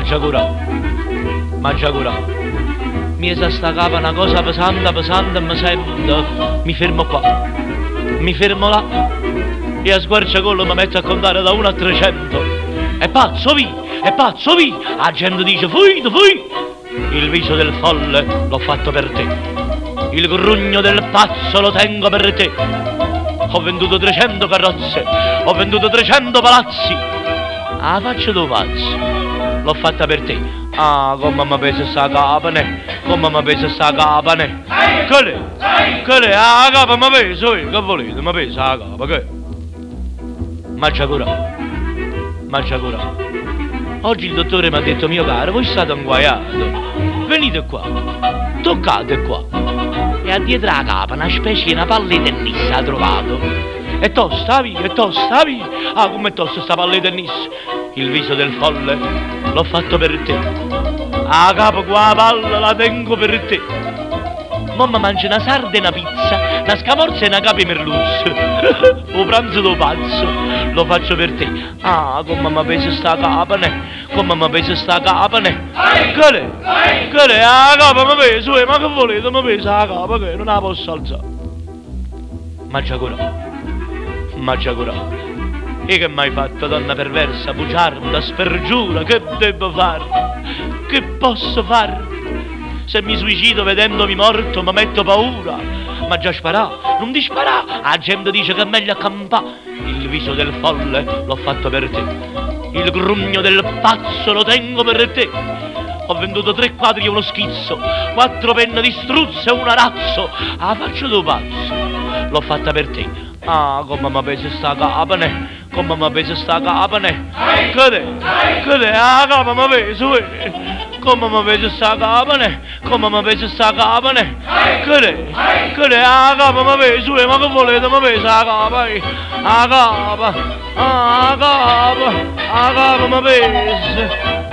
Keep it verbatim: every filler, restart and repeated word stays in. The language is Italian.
Mangia cura, mangia cura. Mi sa sta capa una cosa pesante, pesante, mi sento. Mi fermo qua, mi fermo là e a squarciagola mi metto a contare da uno a trecento. È pazzo, vi, è pazzo, vi. La gente dice fuito, fui. Il viso del folle l'ho fatto per te. Il grugno del pazzo lo tengo per te. Ho venduto trecento carrozze, ho venduto trecento palazzi. Ah, faccio tu pazzo, l'ho fatta per te. Ah, come mi pesa sta capane, come mi pesa sta capane. Che lì, che lì, ah, capa mi pesa, che volete, mi pesa la capa, che? Mangia cura, mangia cura. Oggi il dottore mi ha detto, mio caro, voi state inguaiato, venite qua, toccate qua. E a dietro la capa una specie di una palla di tennis ha trovato. E tosta, vi, e tosta, vi. Ah, come tosta sta palla di tennis. Il viso del folle l'ho fatto per te. Ah, capo qua la palla la tengo per te. Mamma mangia una sarda e una pizza, una scamorza e una capi merluzzo. O pranzo do pazzo, lo faccio per te. Ah, come mi pesa sta capane, come mi pesa sta capane. Che le, che le, ah, capa mi pesa, eh, ma che volete, mi pesa la capa, che non la posso alzare. Mangia cura, mangia cura. E che m'hai fatto, donna perversa, bugiarda, spergiura, che devo fare? Che posso fare? Se mi suicido vedendomi morto mi metto paura. Ma già sparà, non ti sparà. La gente dice che è meglio accampà. Il viso del folle l'ho fatto per te. Il grugno del pazzo lo tengo per te. Ho venduto tre quadri e uno schizzo, quattro penne di struzzo e un arazzo. Ah, faccio tu pazzo, l'ho fatta per te. Ah, come mi pesa sta capane, come mi pesa sta capane. Che te, che te, ah, capa mi pesa, eh. Come mi pesa sta capane, come mi pesa sta capane. Che te, che te, ah, capa mi pesa, eh. Ma che volete, mi pesa la capa, eh. Ah, capa, ah, capa, ah, capa mi pesa.